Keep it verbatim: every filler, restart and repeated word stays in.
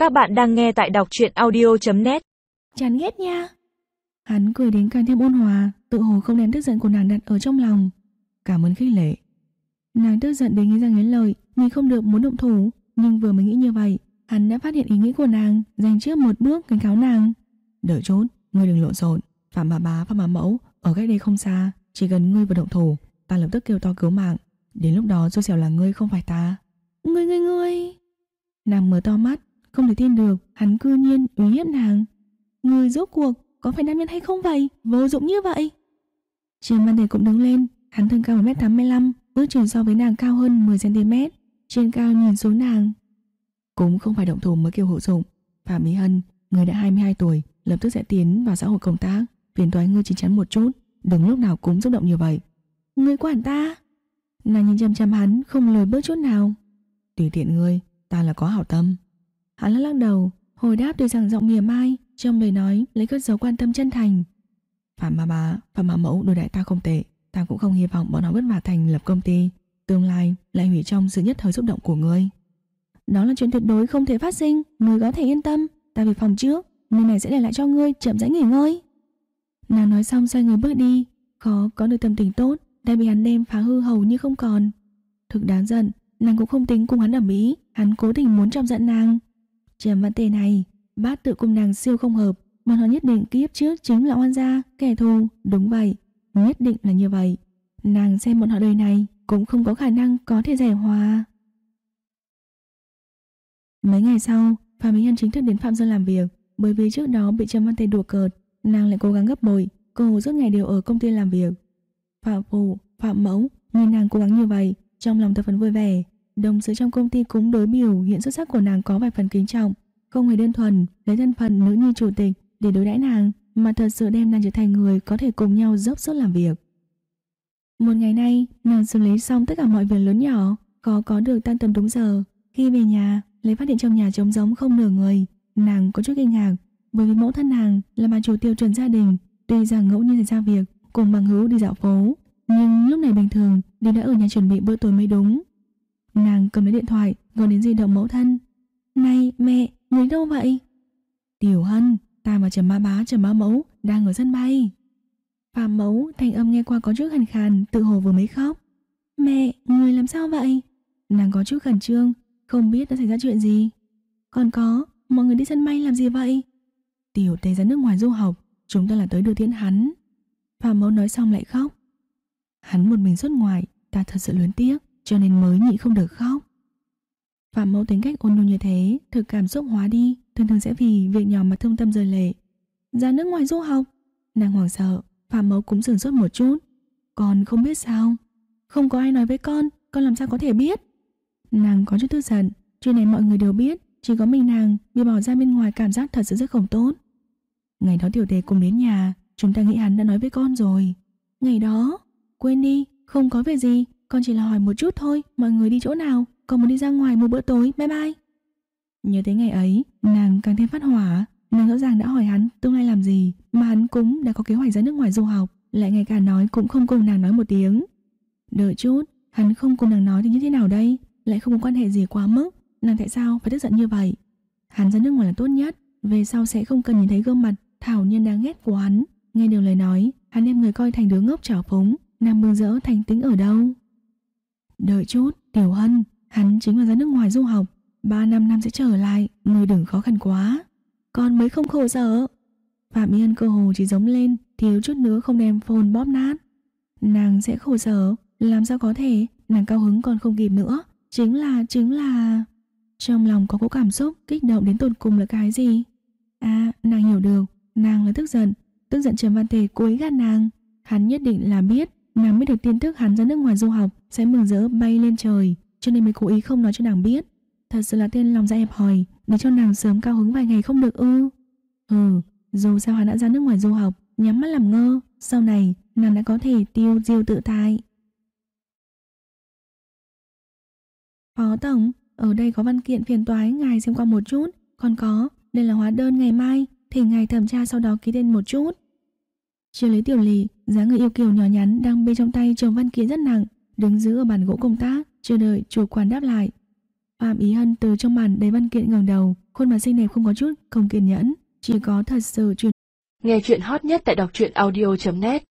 Các bạn đang nghe tại đọc truyện audio chấm net. Chán ghét nha. Hắn cười đến càng thêm ôn hòa, tự hồ không đem tức giận của nàng đặt ở trong lòng. Cảm ơn khích lệ. Nàng tức giận đến nghĩ ra nghĩ lời, nghĩ không được muốn động thủ, nhưng vừa mới nghĩ như vậy, hắn đã phát hiện ý nghĩ của nàng, dành trước một bước cảnh cáo nàng. Đợi chút, ngươi đừng lộn xộn. Phạm bà bá, Phạm bà mẫu ở cách đây không xa, chỉ cần ngươi vừa động thủ, ta lập tức kêu to cứu mạng. Đến lúc đó xui xẻo là ngươi không phải ta. Ngươi ngươi ngươi. Nàng mở to mắt, không thể tin được hắn cư nhiên uy hiếp nàng. Ngươi rốt cuộc có phải nam nhân hay không vậy? Vô dụng như vậy. Trần Văn Đề cũng đứng lên. Hắn thân cao một mét tám mươi lăm, ước chừng so với nàng cao hơn mười xăng ti mét. Trên cao nhìn xuống nàng. Cũng không phải động thủ mới kêu hữu dụng. Phạm Mỹ Hân, người đã hai mươi hai tuổi, lập tức sẽ tiến vào xã hội công tác. Phiền toái ngươi chín chắn một chút, đừng lúc nào cũng xúc động như vậy. Ngươi quản ta. Nàng nhìn chăm chăm hắn, không lùi bước chút nào. Tùy tiện ngươi, ta là có hảo tâm. Hắn lắc lắc đầu, hồi đáp tuy rằng giọng mỉa mai, trong lời nói lấy cất dấu quan tâm chân thành. Phạm bà bá, Phạm bà mẫu đối đãi ta không tệ, ta cũng không hy vọng bọn nó vất vả thành lập công ty, tương lai lại hủy trong sự nhất thời xúc động của ngươi. Đó là chuyện tuyệt đối không thể phát sinh, ngươi có thể yên tâm, ta về phòng trước, nơi này sẽ để lại cho ngươi chậm rãi nghỉ ngơi. Nàng nói xong xoay người bước đi, khó có được tâm tình tốt, đã bị hắn đem phá hư hầu như không còn. Thực đáng giận, nàng cũng không tính cùng hắn ầm ĩ, hắn cố tình muốn chọc giận nàng. Trầm Văn Tề này, bát tự cùng nàng siêu không hợp, bọn họ nhất định kiếp trước chính là oan gia, kẻ thù, đúng vậy, nhất định là như vậy. Nàng xem bọn họ đời này cũng không có khả năng có thể giải hòa. Mấy ngày sau, Phạm Mỹ Hân chính thức đến Phạm Gia làm việc, bởi vì trước đó bị Trầm Văn Tề đùa cợt, nàng lại cố gắng gấp bội, cơ hồ suốt ngày đều ở công ty làm việc. Phạm phụ, Phạm mẫu nhìn nàng cố gắng như vậy, trong lòng thập phần vui vẻ. Đồng sự trong công ty cũng đối biểu hiện xuất sắc của nàng có vài phần kính trọng, không hề đơn thuần lấy thân phận nữ nhi chủ tịch để đối đãi nàng, mà thật sự đem nàng trở thành người có thể cùng nhau dốc sức làm việc. Một ngày nay, nàng xử lý xong tất cả mọi việc lớn nhỏ, có có được tan tầm đúng giờ. Khi về nhà, lấy phát hiện trong nhà trống rỗng không nửa người, nàng có chút kinh ngạc, bởi vì mẫu thân nàng là bà chủ tiêu chuẩn gia đình, tuy rằng ngẫu nhiên xảy ra việc cùng bằng hữu đi dạo phố, nhưng lúc này bình thường đều đã ở nhà chuẩn bị bữa tối mới đúng. Nàng cầm lấy điện thoại gọi đến di động mẫu thân. Này mẹ, người đâu vậy? Tiểu Hân, ta và Trầm Bá Bá, Trầm Bá Mẫu đang ở sân bay. Phạm mẫu thanh âm nghe qua có chút khàn khàn, tự hồ vừa mới khóc. Mẹ, người làm sao vậy? Nàng có chút khẩn trương, không biết đã xảy ra chuyện gì. Còn có, mọi người đi sân bay làm gì vậy? Tiểu Tề ra nước ngoài du học, chúng ta là tới đưa tiễn hắn. Phạm mẫu nói xong lại khóc. Hắn một mình xuất ngoại, ta thật sự luyến tiếc, cho nên mới nhịn không được khóc. Phạm mẫu tính cách ôn nhu như thế, thực cảm xúc hóa đi, thường thường sẽ vì việc nhỏ mà thương tâm rơi lệ. Ra nước ngoài du học? Nàng hoảng sợ, Phạm mẫu cũng sửng sốt một chút. Con không biết sao? Không có ai nói với con, con làm sao có thể biết? Nàng có chút tức giận, chuyện này mọi người đều biết, chỉ có mình nàng bị bỏ ra bên ngoài cảm giác thật sự rất không tốt. Ngày đó Tiểu Tề cùng đến nhà, chúng ta nghĩ hắn đã nói với con rồi. Ngày đó? Quên đi, không có việc gì, con chỉ là hỏi một chút thôi, mọi người đi chỗ nào, con muốn đi ra ngoài một bữa tối, bye bye. Nhớ tới ngày ấy, nàng càng thêm phát hỏa, nàng rõ ràng đã hỏi hắn tương lai làm gì, mà hắn cũng đã có kế hoạch ra nước ngoài du học, lại ngay cả nói cũng không cùng nàng nói một tiếng. Đợi chút, hắn không cùng nàng nói thì như thế nào đây, lại không có quan hệ gì quá mức, nàng tại sao phải tức giận như vậy? Hắn ra nước ngoài là tốt nhất, về sau sẽ không cần nhìn thấy gương mặt thảo nhân đáng ghét của hắn. Nghe điều lời nói, hắn đem người coi thành đứa ngốc trào phúng, nàng mừng rỡ thành tính ở đâu? Đợi chút, Tiểu Hân, hắn chính là ra nước ngoài du học, ba năm năm sẽ trở lại, người đừng khó khăn quá. Con mới không khổ sở. Phạm Mỹ Hân cơ hồ chỉ giống lên, thiếu chút nữa không đem phone bóp nát. Nàng sẽ khổ sở, làm sao có thể? Nàng cao hứng còn không kịp nữa, chính là chính là trong lòng có cỗ cảm xúc kích động đến tột cùng là cái gì? À, nàng hiểu được, nàng là tức giận, tức giận Trầm Văn Tề cố ý gạt nàng. Hắn nhất định là biết nàng biết được tin tức hắn ra nước ngoài du học sẽ mừng rỡ bay lên trời, cho nên mới cố ý không nói cho nàng biết. Thật sự là tên lòng dạ hẹp hòi, để cho nàng sớm cao hứng vài ngày không được ư? Ừ, dù sao hắn đã ra nước ngoài du học, nhắm mắt làm ngơ, sau này nàng đã có thể tiêu diêu tự tại. Phó tổng, ở đây có văn kiện phiền toái, ngài xem qua một chút. Còn có, đây là hóa đơn ngày mai, thì ngài thẩm tra sau đó ký tên một chút. Chưa lấy Tiểu Lì, dáng người yêu kiều nhỏ nhắn đang bê trong tay chồng văn kiện rất nặng, đứng giữ ở bàn gỗ công tác, chờ đợi chủ quản đáp lại. Phạm Ý Hân từ trong màn đầy văn kiện ngẩng đầu, khuôn mặt xinh đẹp không có chút không kiên nhẫn, chỉ có thật sự truyền. Nghe chuyện hot nhất tại đọc truyện audio chấm net.